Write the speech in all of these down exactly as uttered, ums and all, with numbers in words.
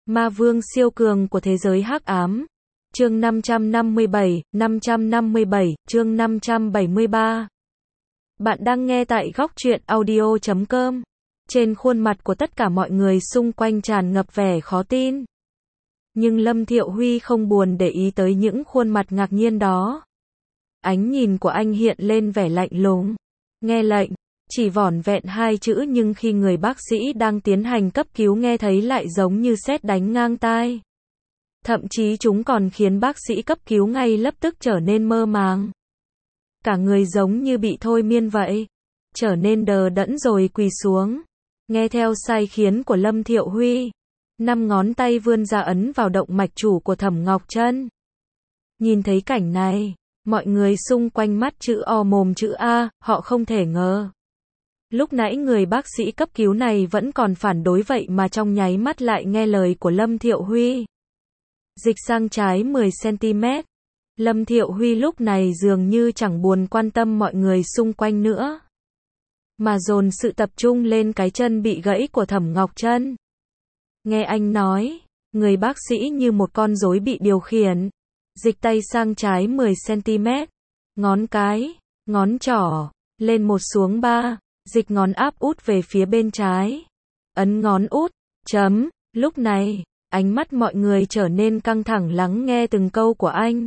Ma vương siêu cường của thế giới hắc ám. Chương năm trăm năm mươi bảy, năm trăm năm mươi bảy, chương năm trăm bảy mươi ba. Bạn đang nghe tại góc truyện audio chấm com. Trên khuôn mặt của tất cả mọi người xung quanh tràn ngập vẻ khó tin. Nhưng Lâm Thiệu Huy không buồn để ý tới những khuôn mặt ngạc nhiên đó. Ánh nhìn của anh hiện lên vẻ lạnh lùng. Nghe lệnh, chỉ vỏn vẹn hai chữ nhưng khi người bác sĩ đang tiến hành cấp cứu nghe thấy lại giống như sét đánh ngang tai. Thậm chí chúng còn khiến bác sĩ cấp cứu ngay lập tức trở nên mơ màng. Cả người giống như bị thôi miên vậy. Trở nên đờ đẫn rồi quỳ xuống. Nghe theo sai khiến của Lâm Thiệu Huy. Năm ngón tay vươn ra ấn vào động mạch chủ của Thẩm Ngọc Trân. Nhìn thấy cảnh này, mọi người xung quanh mắt chữ O mồm chữ A, họ không thể ngờ. Lúc nãy người bác sĩ cấp cứu này vẫn còn phản đối vậy mà trong nháy mắt lại nghe lời của Lâm Thiệu Huy. Dịch sang trái mười xăng-ti-mét. Lâm Thiệu Huy lúc này dường như chẳng buồn quan tâm mọi người xung quanh nữa. Mà dồn sự tập trung lên cái chân bị gãy của Thẩm Ngọc Trân. Nghe anh nói, người bác sĩ như một con rối bị điều khiển. Dịch tay sang trái mười xăng-ti-mét. Ngón cái, ngón trỏ, lên một xuống ba. Dịch ngón áp út về phía bên trái. Ấn ngón út, chấm. Lúc này, ánh mắt mọi người trở nên căng thẳng lắng nghe từng câu của anh.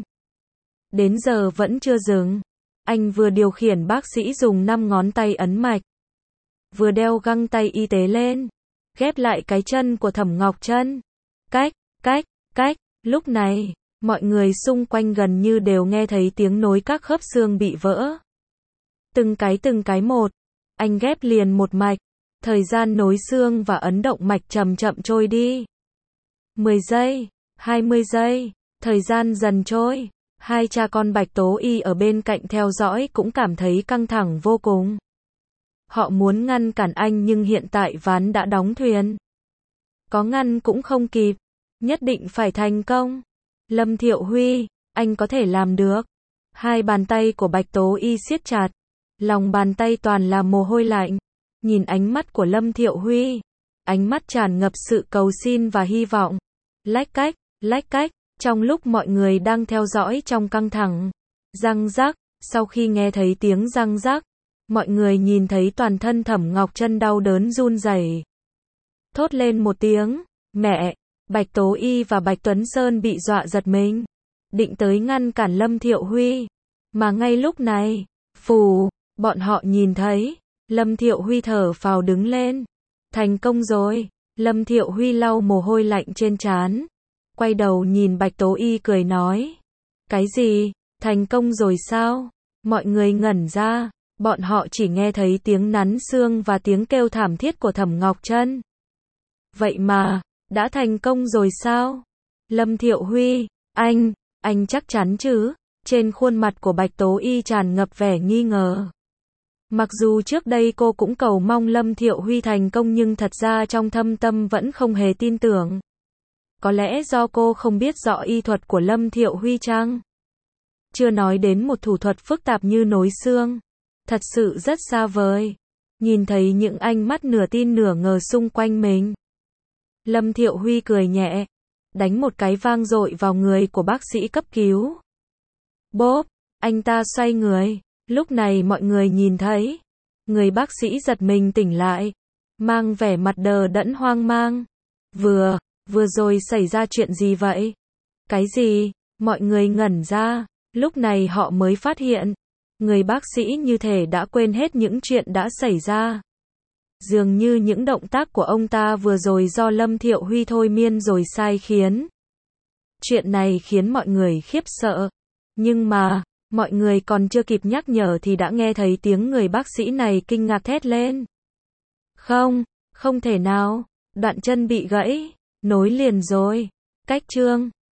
Đến giờ vẫn chưa dừng. Anh vừa điều khiển bác sĩ dùng năm ngón tay ấn mạch. Vừa đeo găng tay y tế lên. Ghép lại cái chân của Thẩm Ngọc Trân. Cách, cách, cách. Lúc này, mọi người xung quanh gần như đều nghe thấy tiếng nối các khớp xương bị vỡ. Từng cái từng cái một. Anh ghép liền một mạch. Thời gian nối xương và ấn động mạch chậm chậm trôi đi. mười giây, hai mươi giây, thời gian dần trôi. Hai cha con Bạch Tố Y ở bên cạnh theo dõi cũng cảm thấy căng thẳng vô cùng. Họ muốn ngăn cản anh nhưng hiện tại ván đã đóng thuyền. Có ngăn cũng không kịp. Nhất định phải thành công. Lâm Thiệu Huy, anh có thể làm được. Hai bàn tay của Bạch Tố Y siết chặt. Lòng bàn tay toàn là mồ hôi lạnh. Nhìn ánh mắt của Lâm Thiệu Huy. Ánh mắt tràn ngập sự cầu xin và hy vọng. Lách cách, lách cách. Trong lúc mọi người đang theo dõi trong căng thẳng. Răng rắc. Sau khi nghe thấy tiếng răng rắc, mọi người nhìn thấy toàn thân Thẩm Ngọc Trân đau đớn run rẩy. Thốt lên một tiếng. Mẹ. Bạch Tố Y và Bạch Tuấn Sơn bị dọa giật mình. Định tới ngăn cản Lâm Thiệu Huy. Mà ngay lúc này, phù, bọn họ nhìn thấy. Lâm Thiệu Huy thở phào đứng lên. Thành công rồi. Lâm Thiệu Huy lau mồ hôi lạnh trên trán. Quay đầu nhìn Bạch Tố Y cười nói. Cái gì? Thành công rồi sao? Mọi người ngẩn ra. Bọn họ chỉ nghe thấy tiếng nắn xương và tiếng kêu thảm thiết của Thẩm Ngọc Trân. Vậy mà, đã thành công rồi sao? Lâm Thiệu Huy, anh, anh chắc chắn chứ? Trên khuôn mặt của Bạch Tố Y tràn ngập vẻ nghi ngờ. Mặc dù trước đây cô cũng cầu mong Lâm Thiệu Huy thành công nhưng thật ra trong thâm tâm vẫn không hề tin tưởng. Có lẽ do cô không biết rõ y thuật của Lâm Thiệu Huy chăng? Chưa nói đến một thủ thuật phức tạp như nối xương. Thật sự rất xa vời. Nhìn thấy những ánh mắt nửa tin nửa ngờ xung quanh mình. Lâm Thiệu Huy cười nhẹ. Đánh một cái vang dội vào người của bác sĩ cấp cứu. Bốp, anh ta xoay người. Lúc này mọi người nhìn thấy. Người bác sĩ giật mình tỉnh lại. Mang vẻ mặt đờ đẫn hoang mang. Vừa, vừa rồi xảy ra chuyện gì vậy? Cái gì? Mọi người ngẩn ra. Lúc này họ mới phát hiện. Người bác sĩ như thể đã quên hết những chuyện đã xảy ra. Dường như những động tác của ông ta vừa rồi do Lâm Thiệu Huy thôi miên rồi sai khiến. Chuyện này khiến mọi người khiếp sợ. Nhưng mà, mọi người còn chưa kịp nhắc nhở thì đã nghe thấy tiếng người bác sĩ này kinh ngạc thét lên. Không, không thể nào. Đoạn chân bị gãy. Nối liền rồi. Cách chương.